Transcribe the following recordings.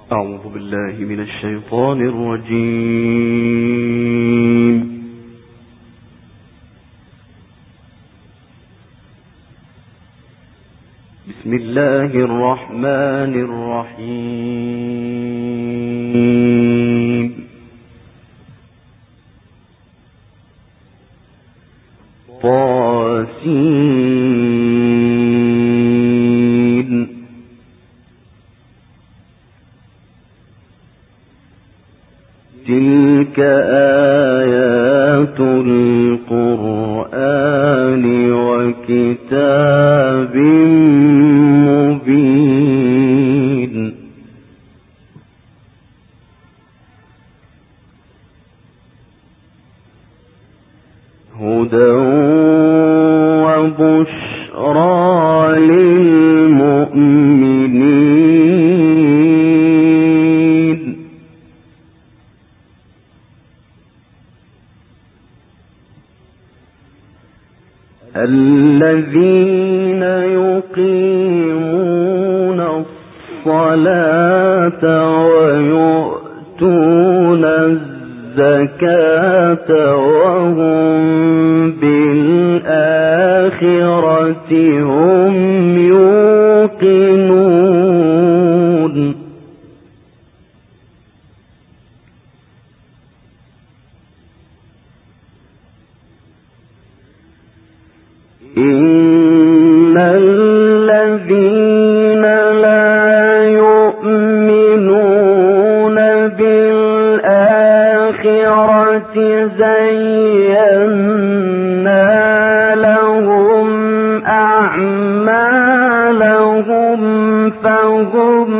أعوذ بالله من الشيطان الرجيم. بسم الله الرحمن الرحيم. طاسين. تلك آيات القرآن وكتاب مبين. هدى وبشرى للمؤمنين. الذين يقيمون الصلاة ويؤتون الزكاة وهم بالآخرة هم يوقنون. إن الذين لا يؤمنون بالآخرة زينا لهم أعمالهم فهم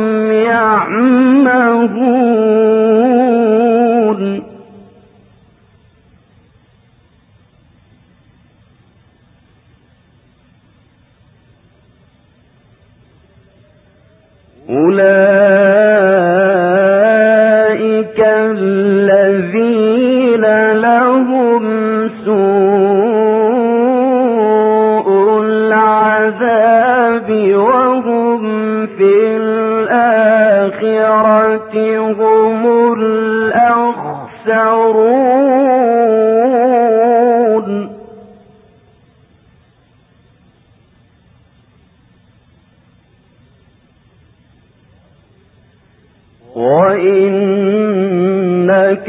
يعمهون. أولئك الذين لهم سوء العذاب وهم في الآخرة هم الأخسرون. وإنك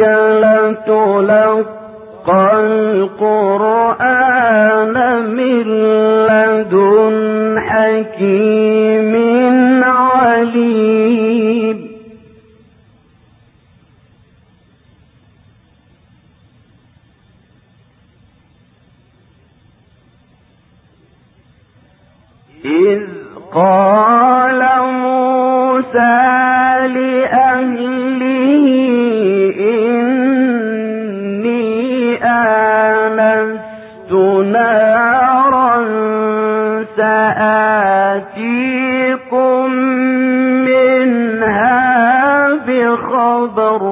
لتلقى القرآن من لدن حكيم عليم. إذ قال موسى لأهله إني آنست نارا سآتيكم منها بخبر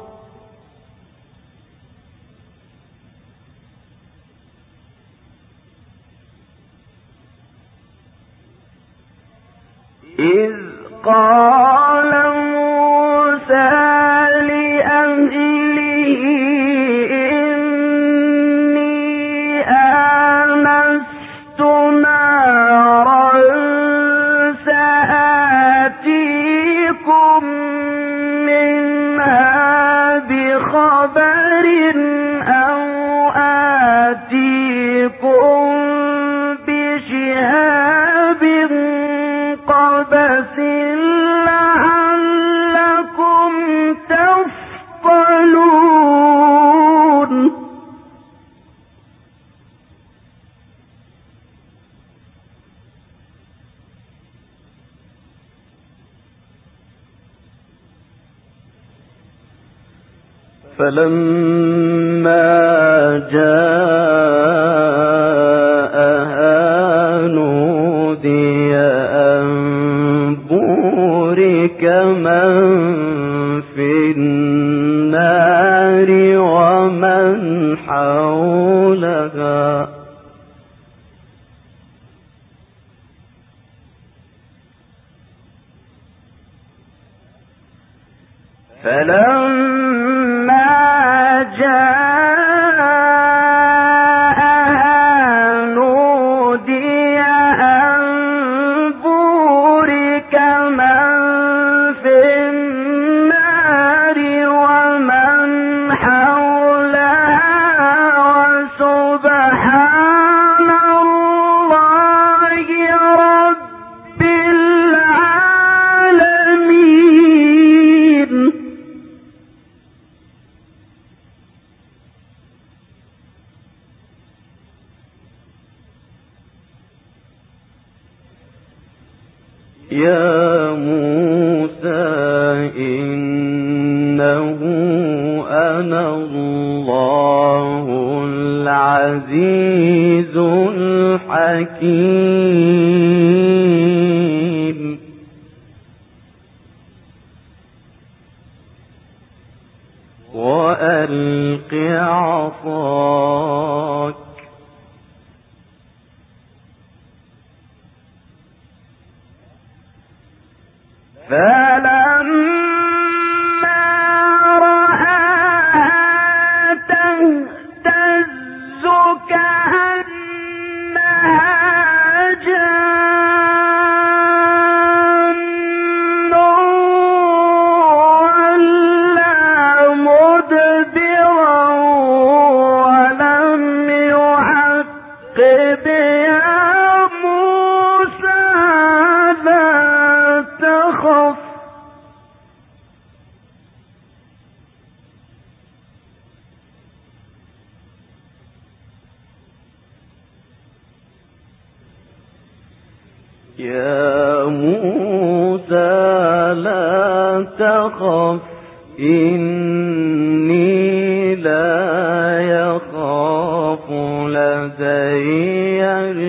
إذ قال موسى لأهله إني آنست نارا سآتيكم منها بخبر أو آتيكم بشهاب قبس لعلكم تصطلون. فلما جاءها نودي أن بورك من في النار ومن حولها فلما جاءها نودي أن بورك من في النار ومن حولها وسبحان الله رب العالمين. يا موسى إنه أنا الله العزيز الحكيم. وألق عصاك فلما رآها تهتز كأنها جان ولا مدبرا ولم يعقب يا موسى لا تخف يا موسى لا تخف إني لا يخاف لدي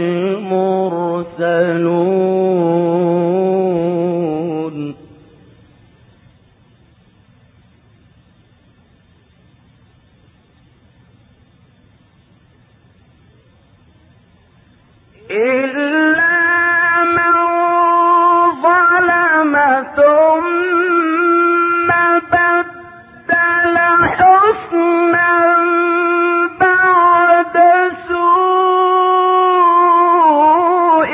المرسلون. إلا من ظلم ثم بدل حسنا بعد سوء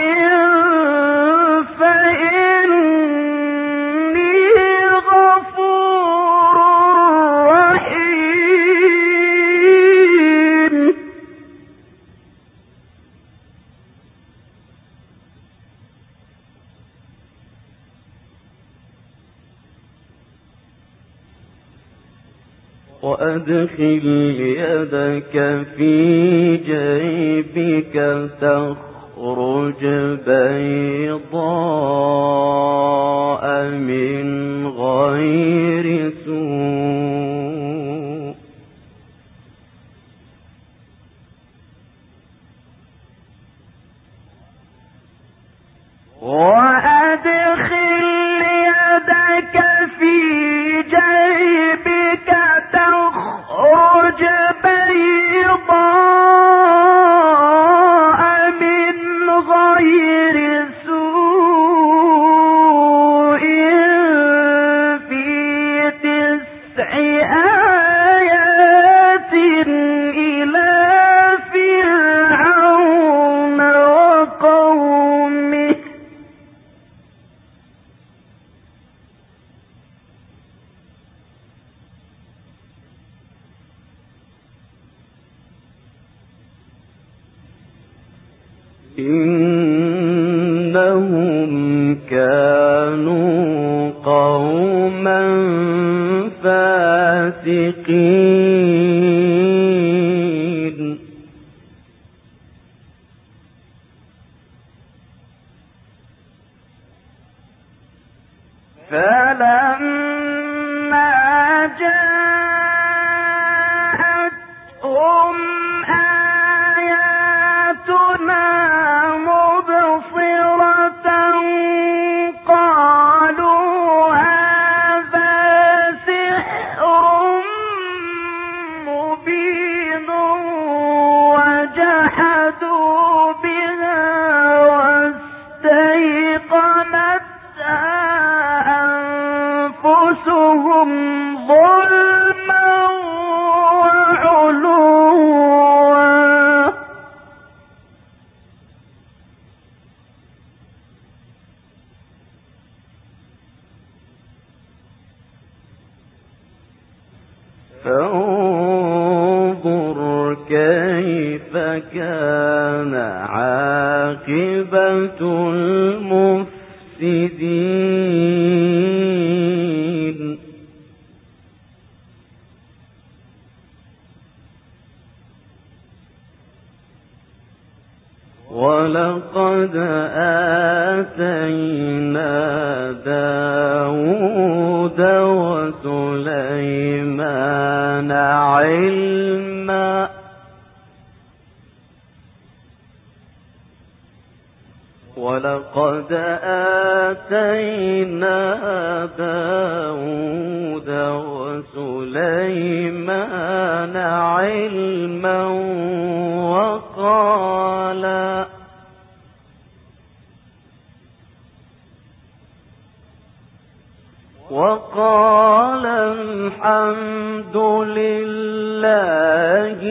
فإني غفور رحيم. وأدخل يدك في جيبك تخرج بيضاء من غير سوء وأدخل يدك في جيبك تخرج بيضاء من غير سوء في 9 آيات إلى فرعون وقومه إنهم كانوا قوما فاسقين. فلما جاءتهم آياتنا مبصرة قالوا هذا سحر مبين وجحدوا بها واستيقنتها أنفسهم زادوهم ظلما وعلوا فانظر كيف كان عاقبة المفسدين ولقد آتينا داود وسليمان علما ولقد آتينا داود وسليمان علما وقال الحمد لله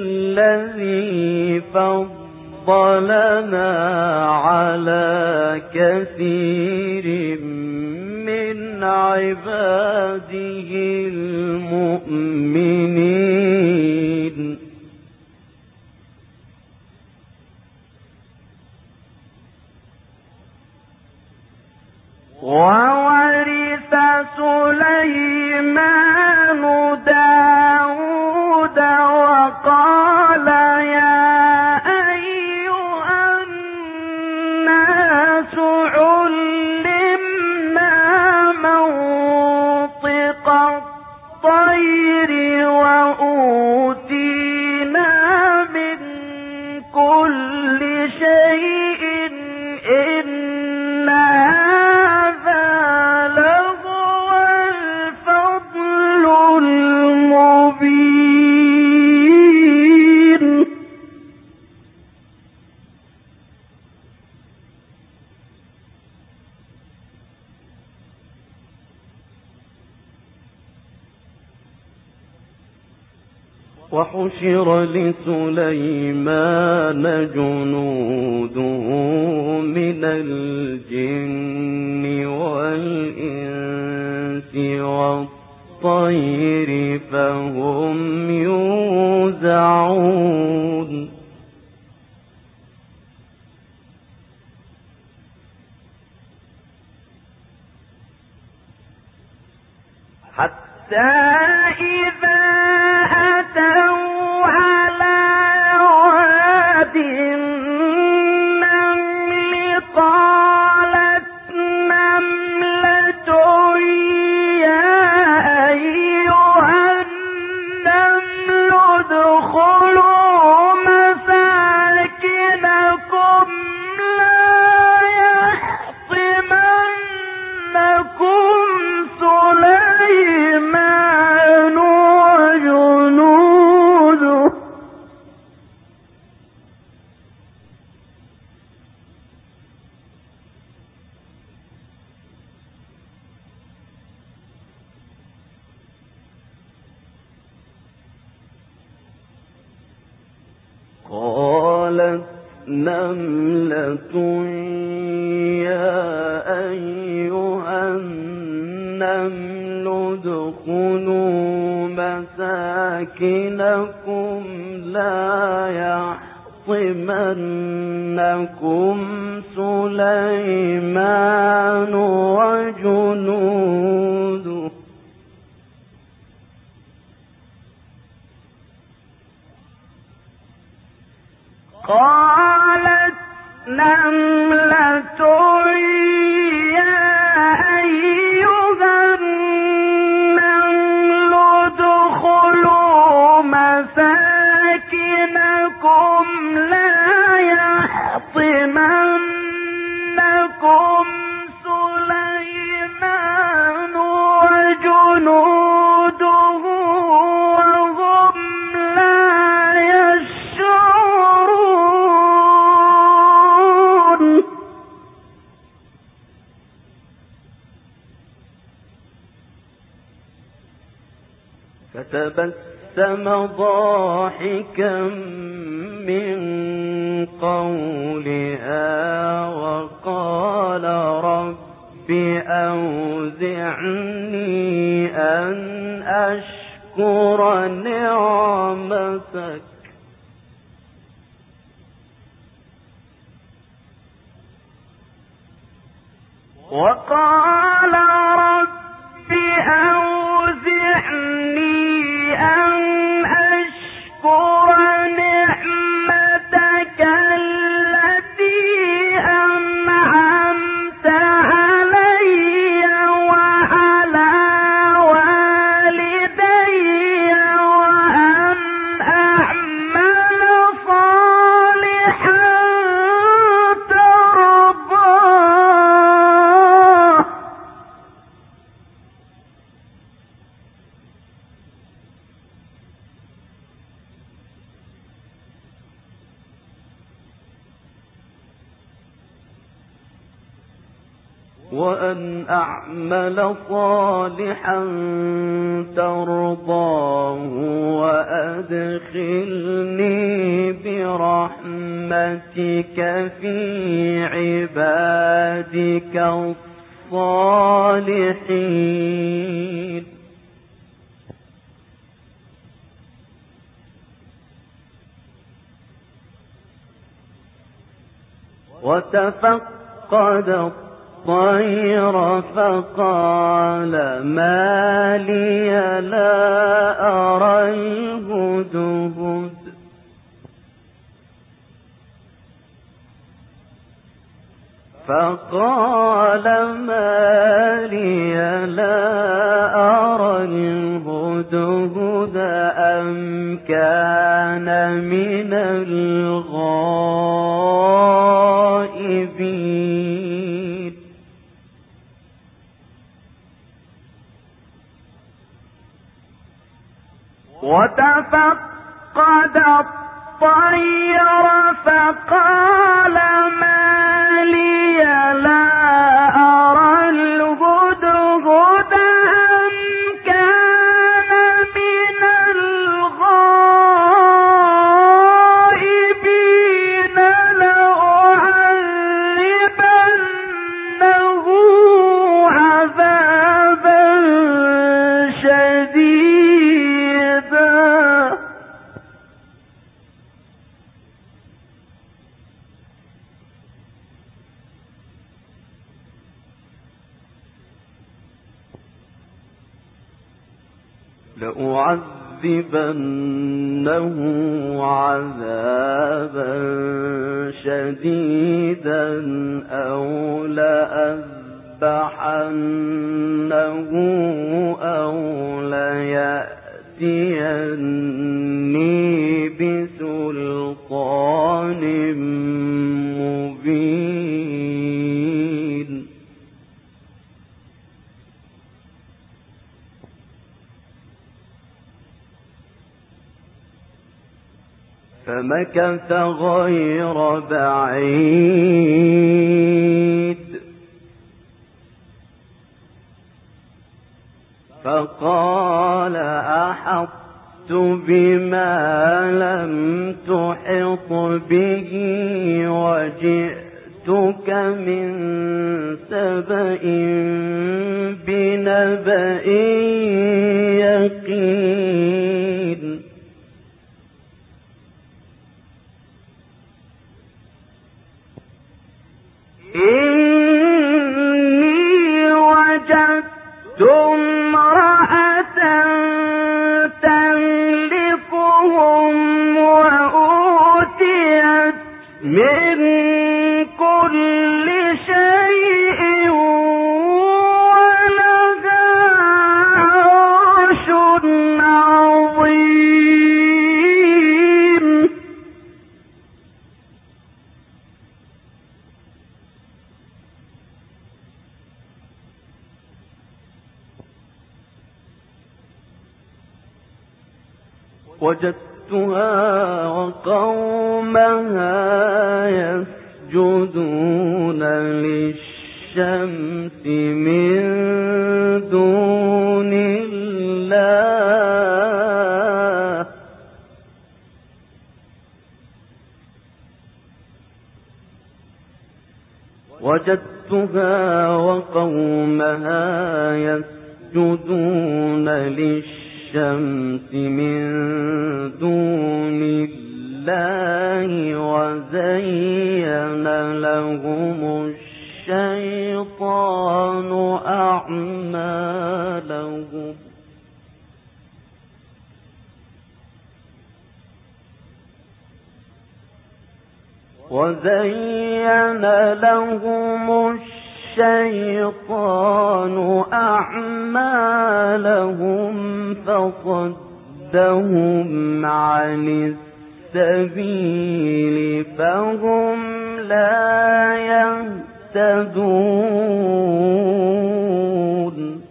الذي فضلنا على كثير من عباده المؤمنين وورث سليمان داود وقال يا أيها الناس علمنا منطق الطير وأوتينا من كل شيء إن هذا لهو الفضل المبين وحشر لسليمان جنوده من الجن والإنس والطير فهم يوزعون حتى إذا أتوا على واد النمل قالت نملة يا أيها النمل ادخلوا مساكنكم لا يحطمنكم سليمان وجنوده قالت نملة يا أيها النمل ادخلوا مساكنكم لا يحطمنكم سليمان وجنوده قالت نملة يا أيها النمل ادخلوا مساكنكم لا يحطمنكم سليمان وجنوده وهم لا يشعرون فتبسم ضاحكا من قولها وقال رب أوزعني أن أشكر نعمتك وقال رب أوزعني أن أشكر نعمتك التي أنعمت علي وعلى والدي وأن أعمل صالحا ترضاه وأن أعمل صالحا ترضاه وأدخلني برحمتك في عبادك الصالحين. وتفقد الطير فقال ما لي لا أرى الهدهد فقال ما لي لا أرى الهدهد أم كان من الغائبين وتفقد الطير فقال ما لي لا أرى الهدهد أم كان من الغائبين لأعذبنه عذابا شديدا لأعذبنه عذابا شديدا أو لأذبحنه أو ليأتيني بسلطان مبين. فمكث غير بعيد فقال أحطت بما لم تحط به وجئتك من سبأ بنبأ يقين. إني وجدت امرأة تملكهم وأوتيت من كل شيء ولها عرش عظيم. وجدتها وقومها يسجدون للشمس من دون الله وجدتها وقومها يسجدون للشمس من دون الله وزين لهم الشيطان أعمالهم فصدهم عن السبيل فهم لا يهتدون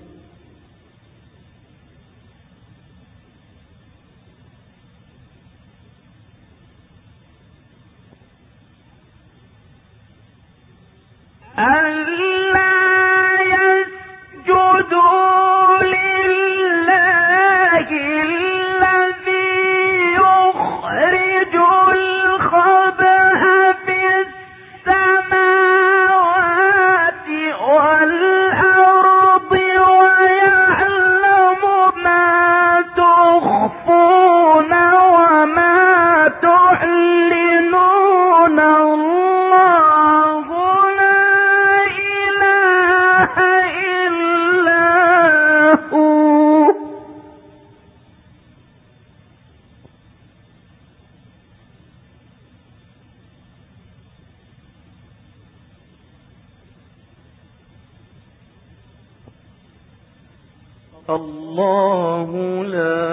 الله لا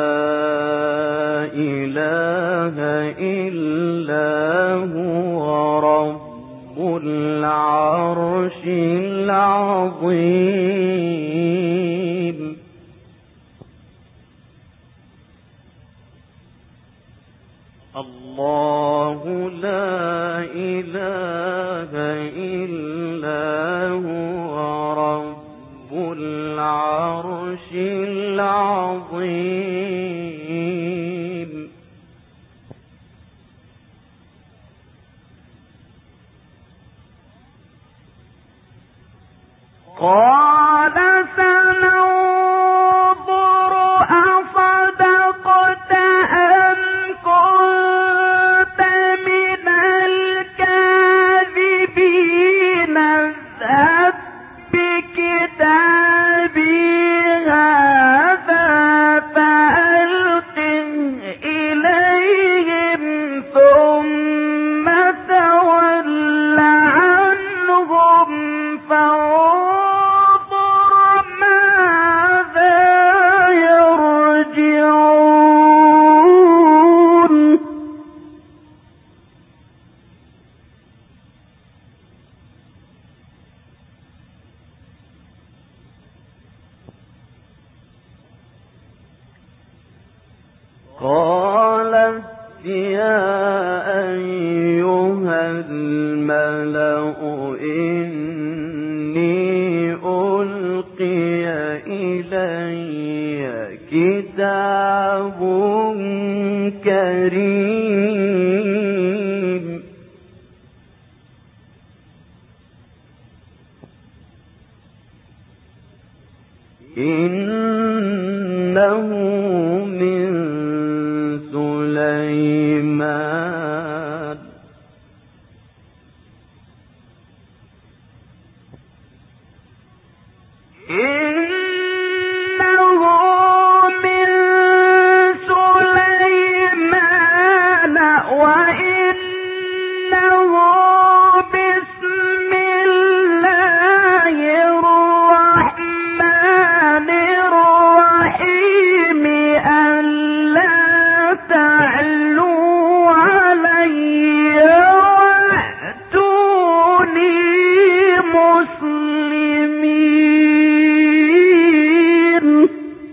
إله إلا هو رب العرش العظيم الله لا إله إلا هو رب العرش العظيم قال سننظر أصدقت أم كنت من الكاذبين اذهب بكتابي هذا فألقه إليهم ثم تول عنهم فانظر ماذا يرجعون قالت يا أيها الملأ إني ألقي إلي كتاب كريم إنه من سليمان إنه من سليمان وإنه بسم الله الرحمن الرحيم ألا تعلوا علي وأتوني مسلمين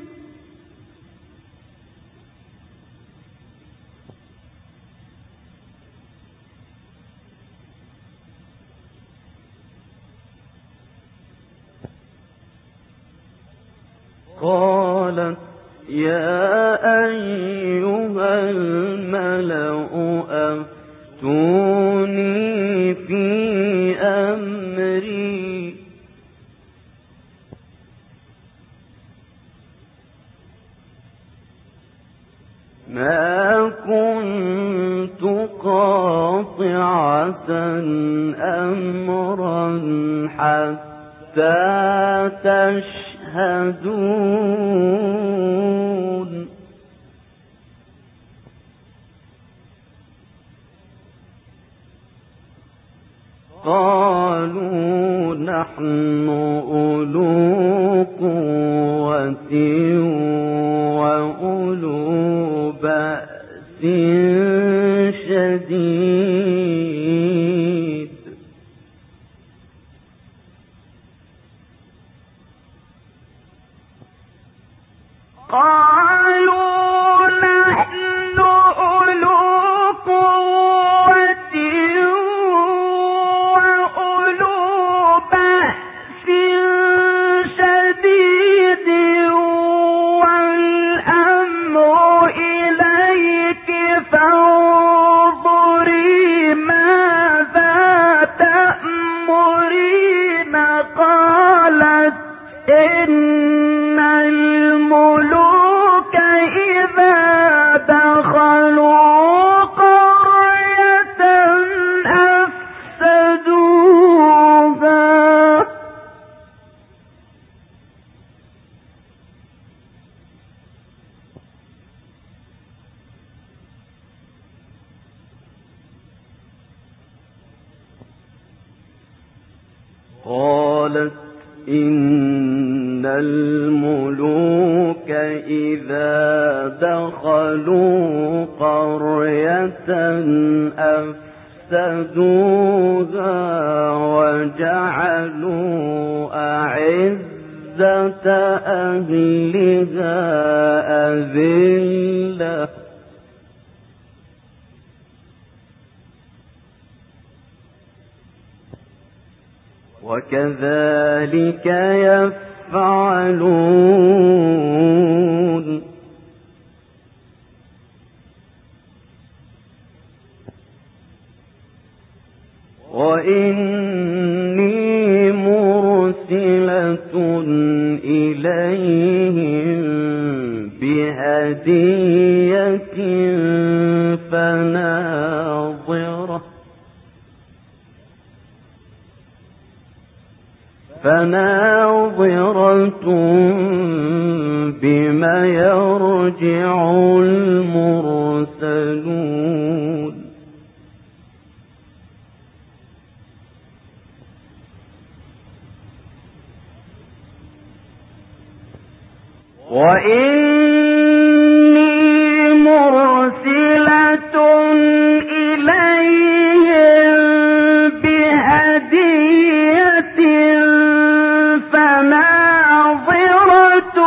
قالت يا أيها الملأ أفتوني في أمري ما كنت قاطعة أمرا حتى تشهدون. قالوا نحن أولو قوة وأولو بأس شديد قالوا نحن أولو قوة وأولو بأس شديد والأمر إليك فانظري ماذا تأمرين. قالت إن الملوك إذا دخلوا قرية أفسدوها قالت إن الملوك إذا دخلوا قرية أفسدوها وجعلوا أعزة أهلها أذلة وكذلك يفعلون. وإني مرسلة إليهم بهدية فناظرة بما يرجع المرسلون. وإني مرسلة إليهم بهدية فناظرة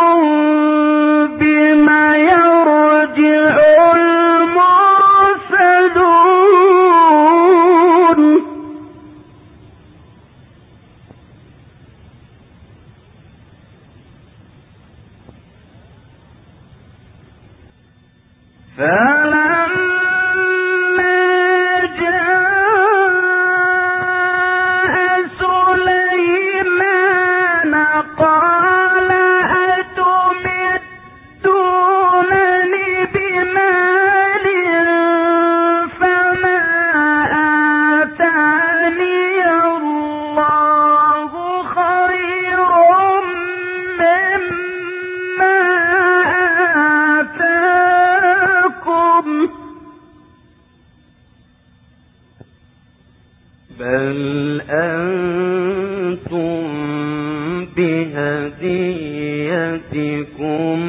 بما يرجع المرسلون. فلما جاء سليمان قال أتمدونني بمال فما آتاني الله خير مما آتاكم بل أنتم بهديتكم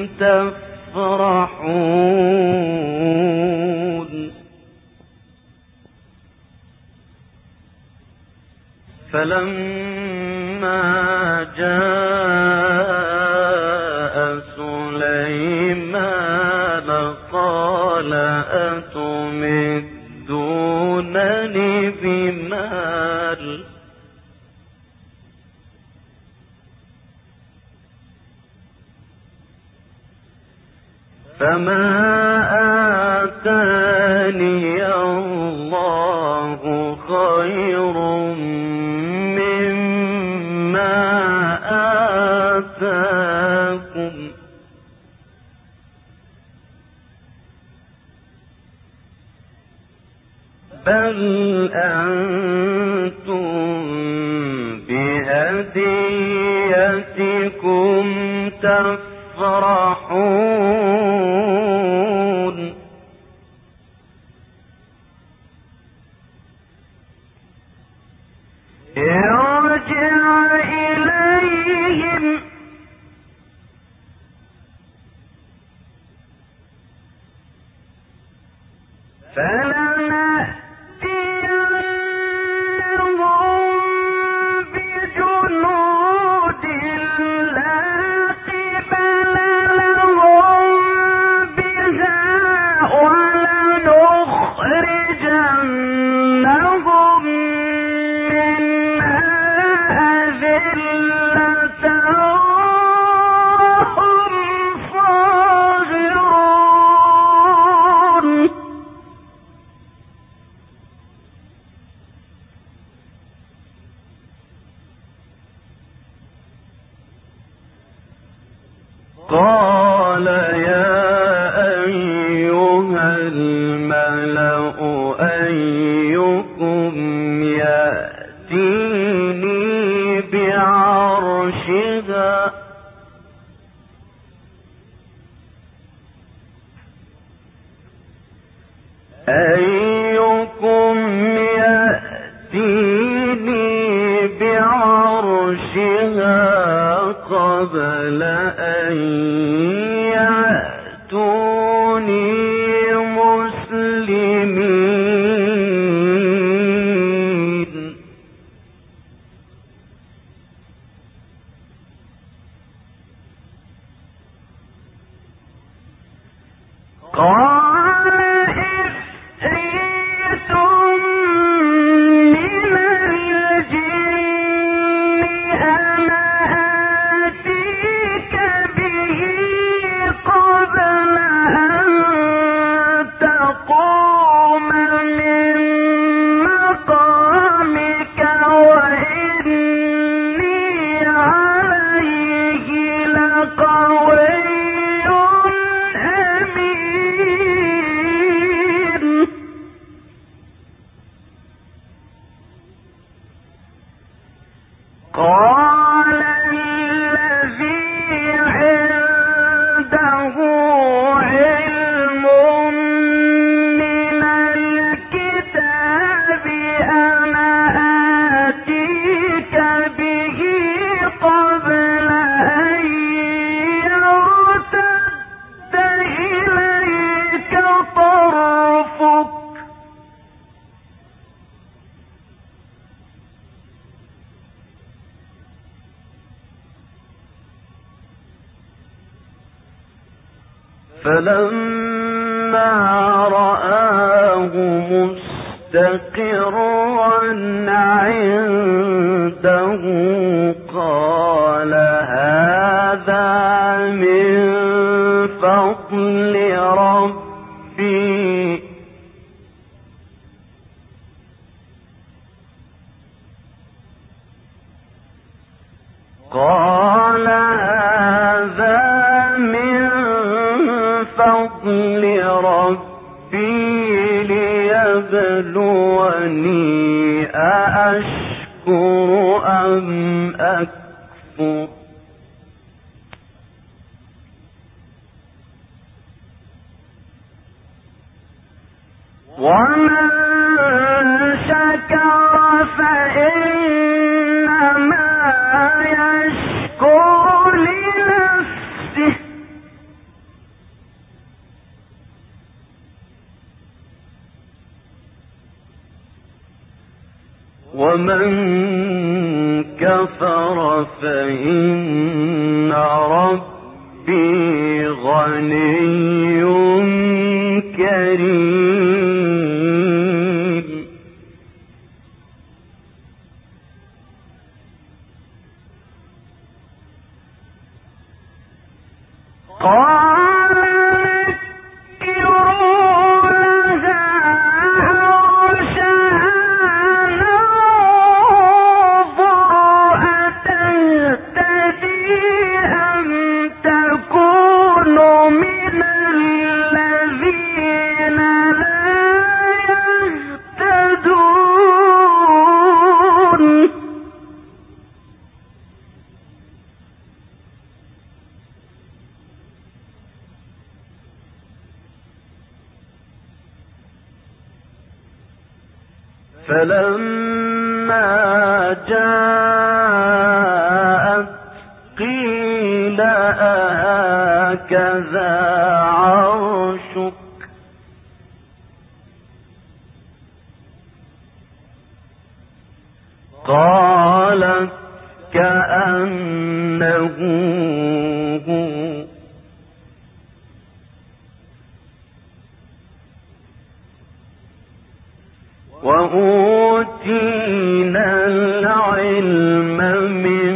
تفرحون. فلما جاء سليمان قال أتمدونني بمال فما آتاني الله خير مما آتاكم بل أنتم بهديتكم تفرحون ارجع إليهم قال يا أيها الملأ أيكم يأتيني بعرشها قبل أن يأتوني مسلمين قال إفريت من الجن أنا آتيك به قبل أن تقوم من مقامك وإني عليه لقوي أمين قال الذي عنده علم من الكتاب أنا آتيك به قبل أن يرتد إليك طرفك فلما رآه مستقرا عنده قال هذا من فضل ربي قال هذا من فضل ربي ليبلوني أأشكر أم أكفر ومن شكر فإنما يشكر لنفسه ومن كفر فإن ربي غني كريم قال نكروا لها عرشها ننظر أتهتدي أم تكون من الذين فلما جاءت قيل أهكذا عرشك قالت كأنه هو وأوتينا العلم من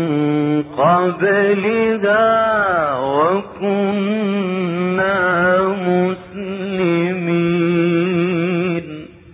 قبلها وكنا مسلمين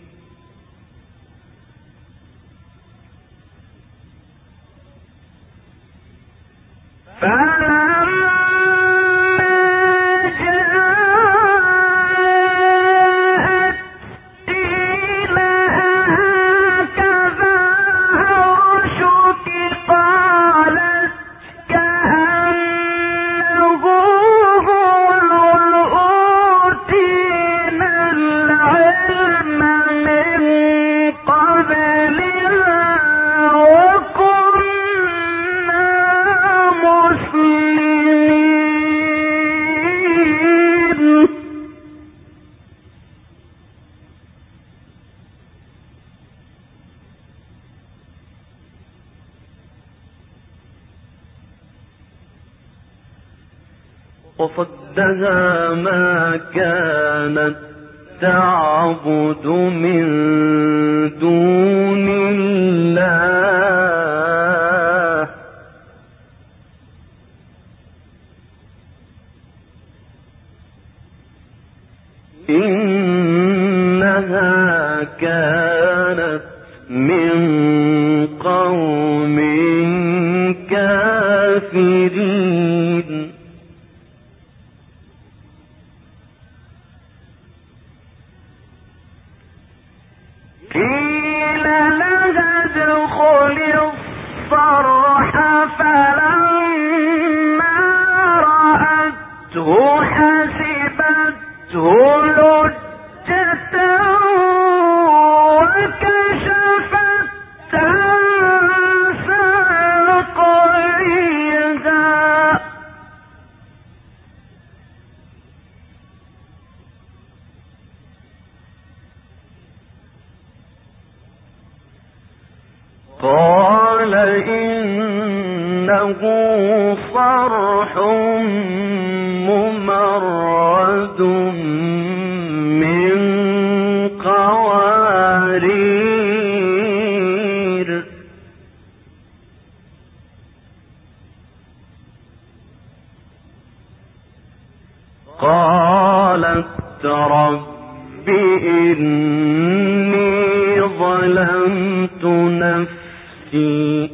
وصدها ما كانت تعبد من دون الله إنها كانت من قوم كافرين قيل لها ادخل الصرح فلما رأته حسبته لجة وكشفت عن ساقيها قال إنه صرح ممرد من قوارير قالت رب إني ظلمت نفسي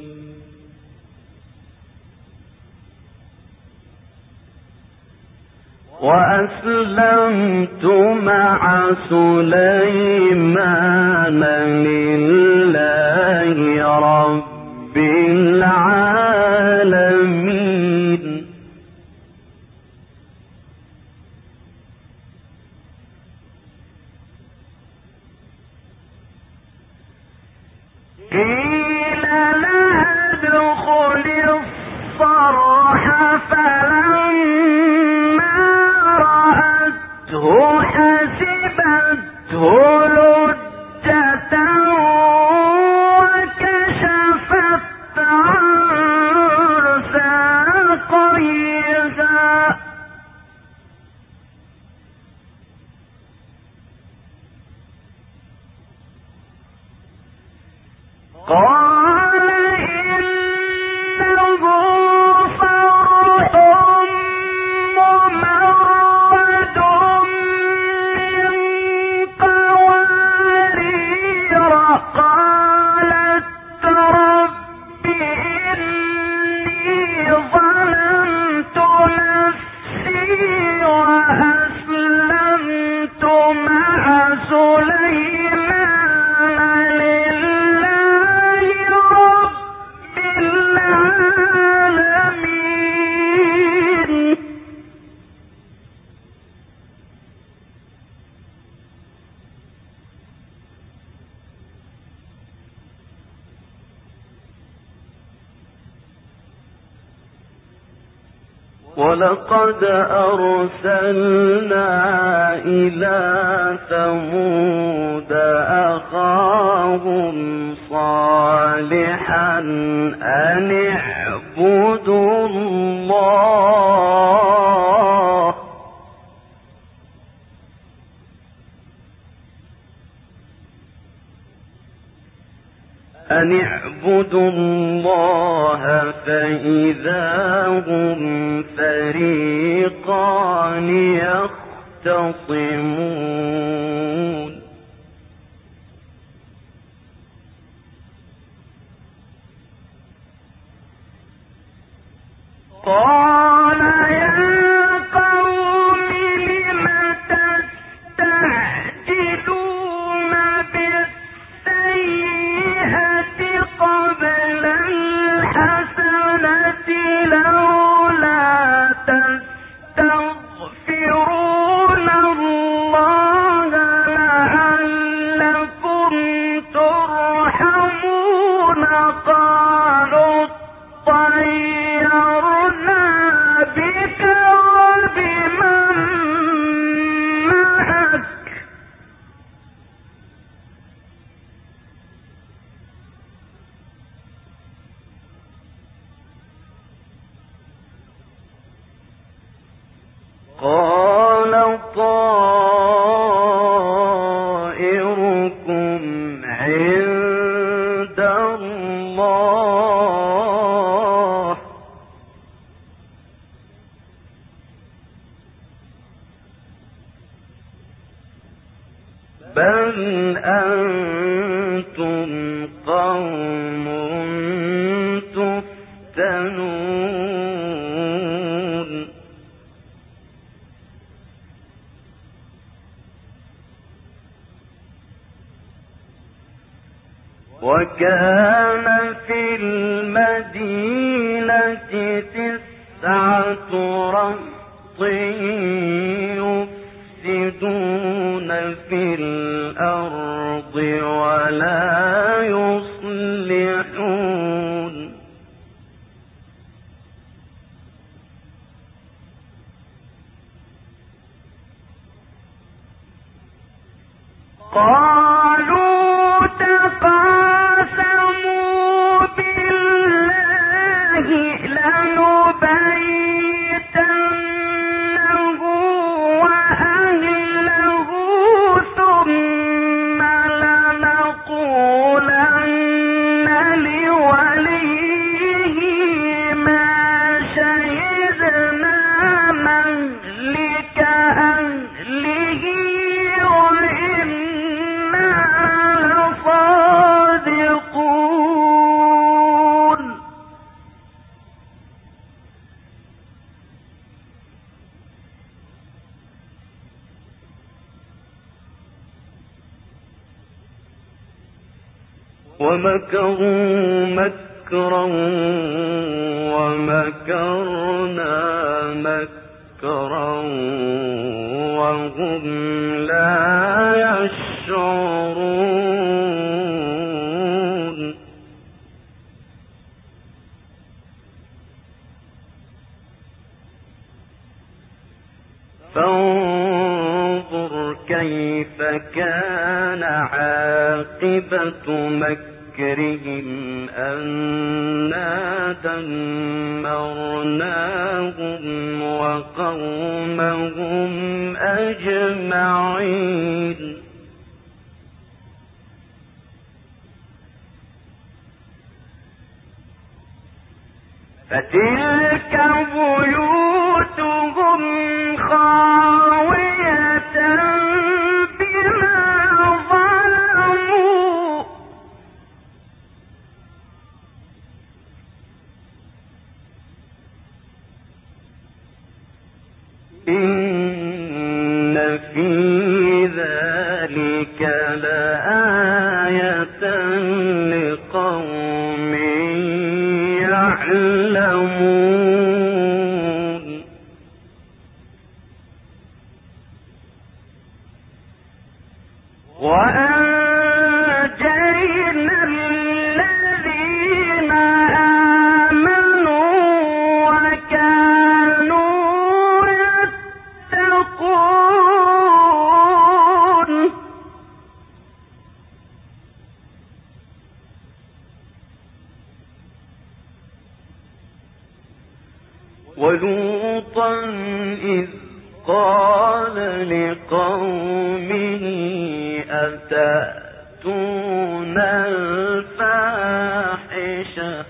وأسلمت مع سليمان لله رب العالمين قيل لها ادخل الصرح فلما رأته حسبته لجة وكشفت عن ساقيها قال إنه صرح ولقد أرسلنا إلى ثمود أخاهم صالحا أن اعبدوا الله فإذا هم فريقان يختصمون قال يا قوم لم تستعجلون بالسيئة قبل الحسنة لولا تستغفرون الله لعلكم ترحمون قالوا طيرنا بك وبمن معك قال طائركم عند الله بل أنتم قوم تفتنون وكان في المدينة 9 رهط يفسدون في الأرض ولا يصلحون قالوا تقاسموا بالله لنبيتنه وأهله ثم لنقولن لوليه ما شهدنا مهلك أهله وإنا لصادقون ومكروا مكرا ومكرنا مكرا وهم لا يشعرون فانظر كيف كان عاقبة مكرهم أنا دمرناهم وقومهم أجمعين فتلك بيوتهم خاوية بما ظلموا إن في ذلك لآية لقوم يعلمون وأنجينا الذين آمنوا وكانوا قال لقومه أتأتون الفاحشة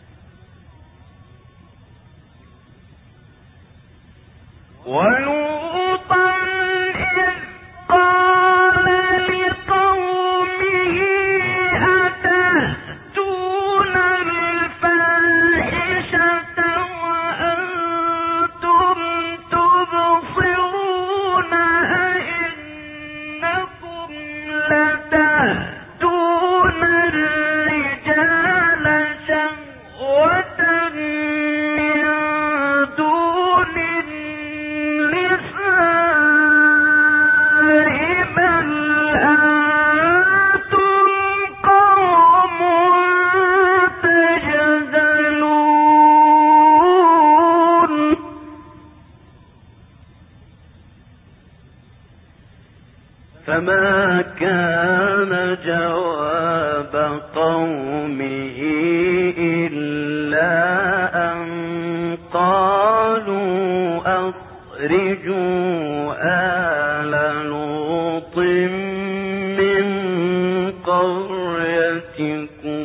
ولوطا إذ قال لقومه أتأتون الفاحشة وأنتم تبصرون أئنكم لتأتون الرجال شهوة من دون النساء بل أنتم قوم تجهلون فما كان جواب قومه إلا أن قالوا أخرجوا آل لوط من قريتكم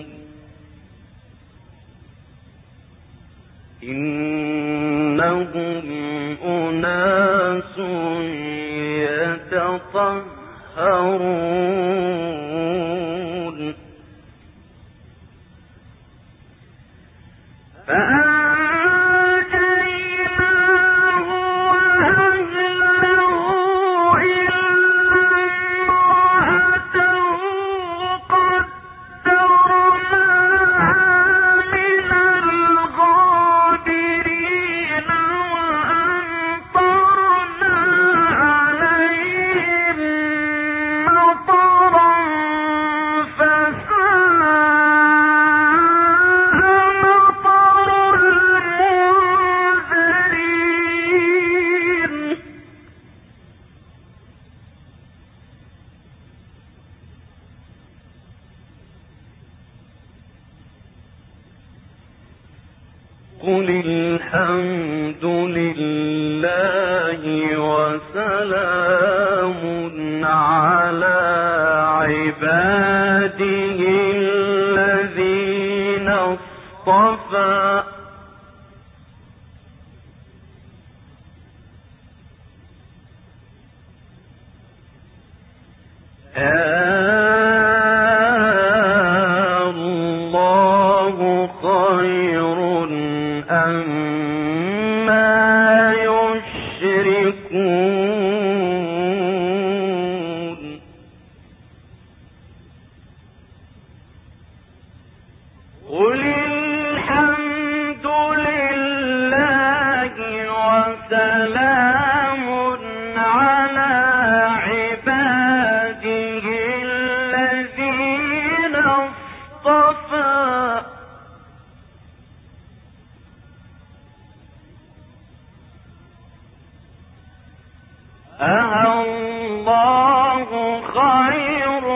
إنهم أناس يتطهرون فأنجيناه وأهله إلا امرأته قدرناها من الغابرين وأمطرنا عليهم مطرا فساء مطر المنذرين قل الحمد لله وسلام على عباده الذين اصطفى الله خير أما يشركون قل الحمد لله وسلام على عباده الذين اصطفى الله خير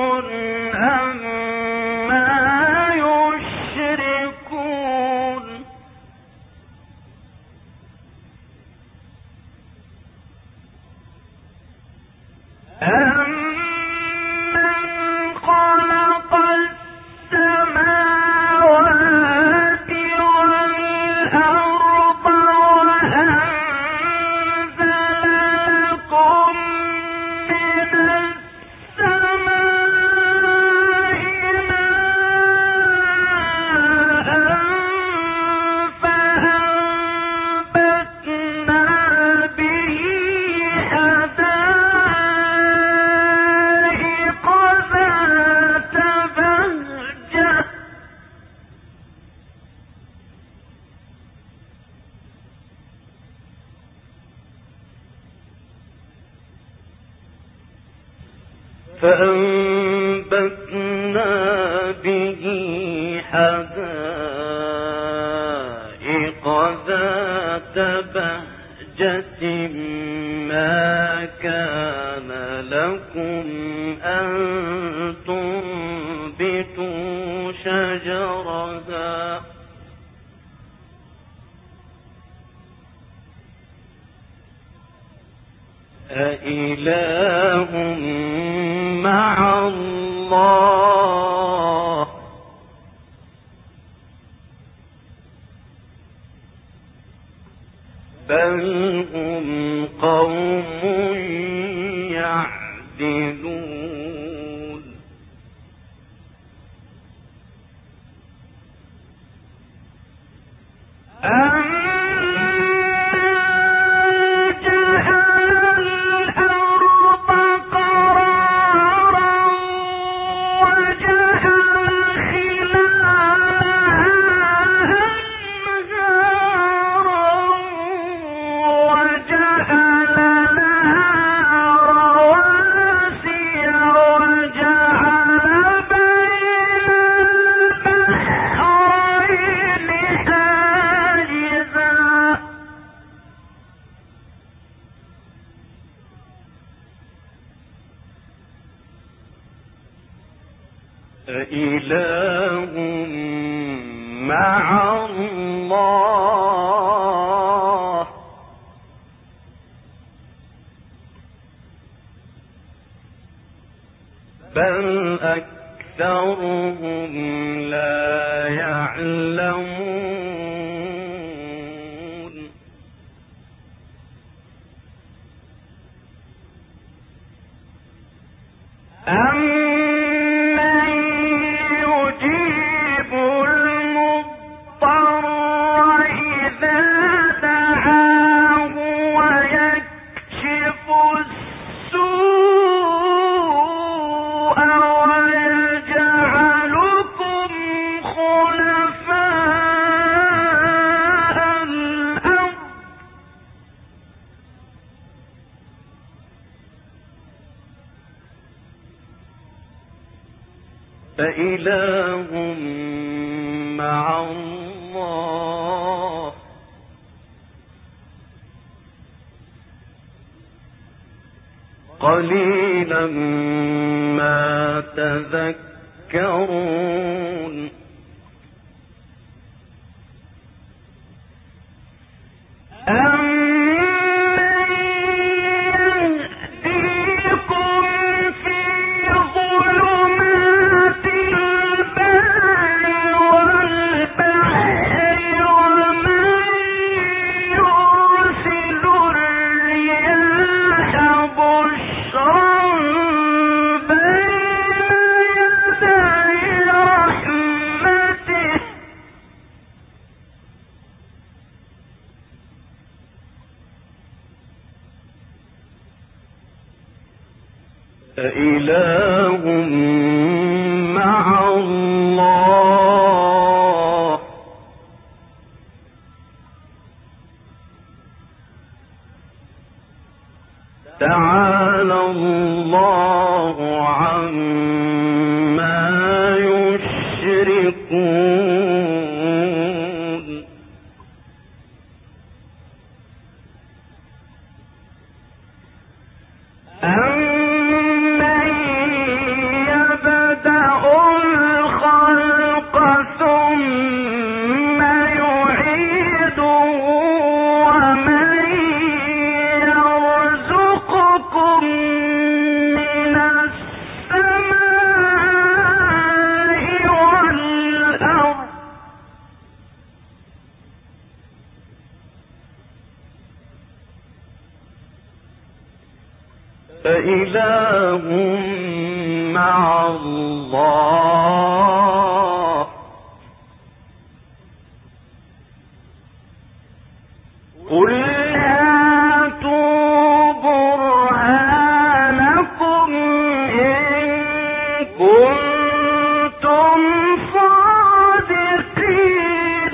أما يشركون أمن خلق السماوات والأرض وأنزل لكم من السماء ماء فأنبتنا به حدائق ذات بهجة فأنبتنا به حدائق ذات بهجة ما كان لكم أن تنبتوا شجرها أإله مع الله بل هم قوم يعدلون أإله مع الله بل أكثرهم لا يعلمون فإله مع الله قليلا ما تذكرون فإله مع الله تعالى الله عما يشركون فإله مع الله قل هاتوا برهانكم إن كنتم صادقين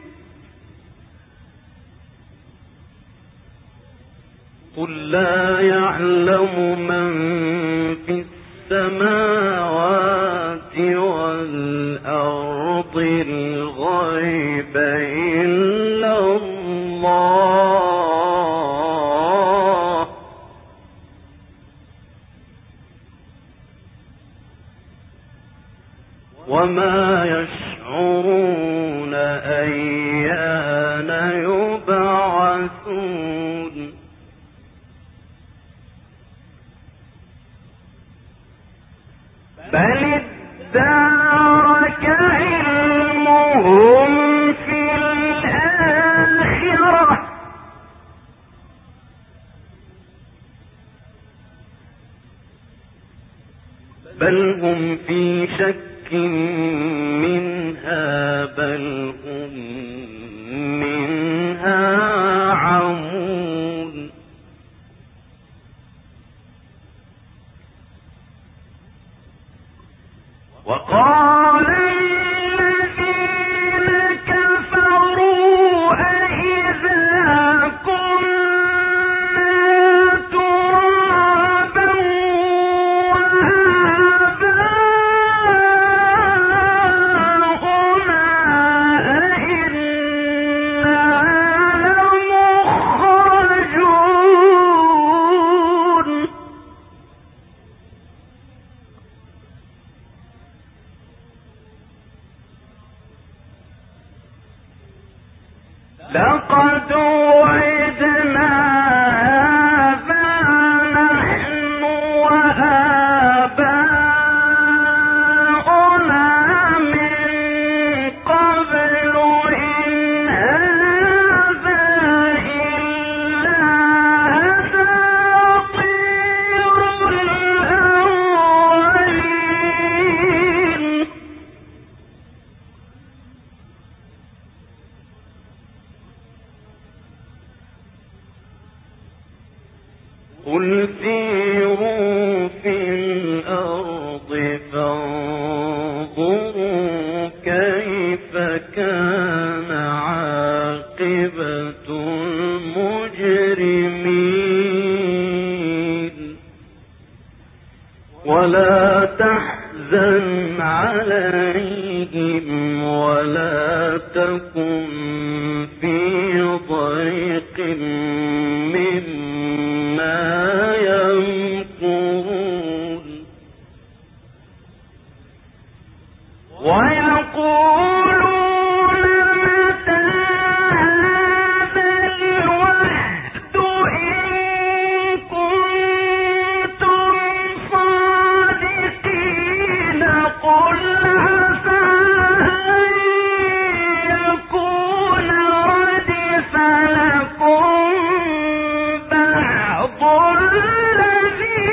قل لا يعلم من في السماوات والأرض الغيب إلا الله وما يشعرون أيان يبعثون بل ادارك علمهم في الآخرة بل هم في شك منها بل هم منها عمون وقال الذين كفروا أإذا كنا ترابا وآباؤنا أإنا لمخرجون لقد وعدنا هذا نحن وآباؤنا من قبل إن هذا إلا أساطير الأولين قل سيروا في الأرض فانظروا كيف كان عاقبة المجرمين ولا تحزن عليهم ولا تكن في ضيق مما يمكرون ويقولون متى هذا الوعد إن كنتم صادقين قل عسى أن يكون ردف لكم بعض الذي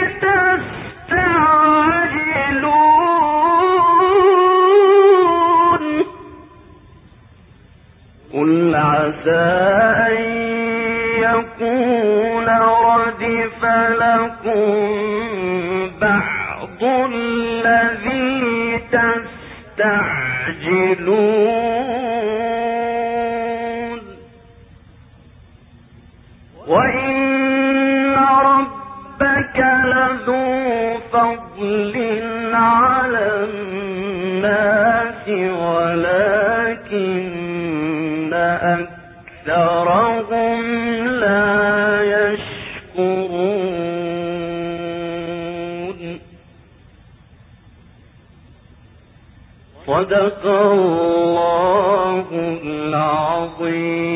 تستعجلون قل عسى أن يكون ردف لكم بعض الذي تستعجلون وإن ربك لذو فضل على الناس ولكن أكثرهم لا يشكرون صدق الله العظيم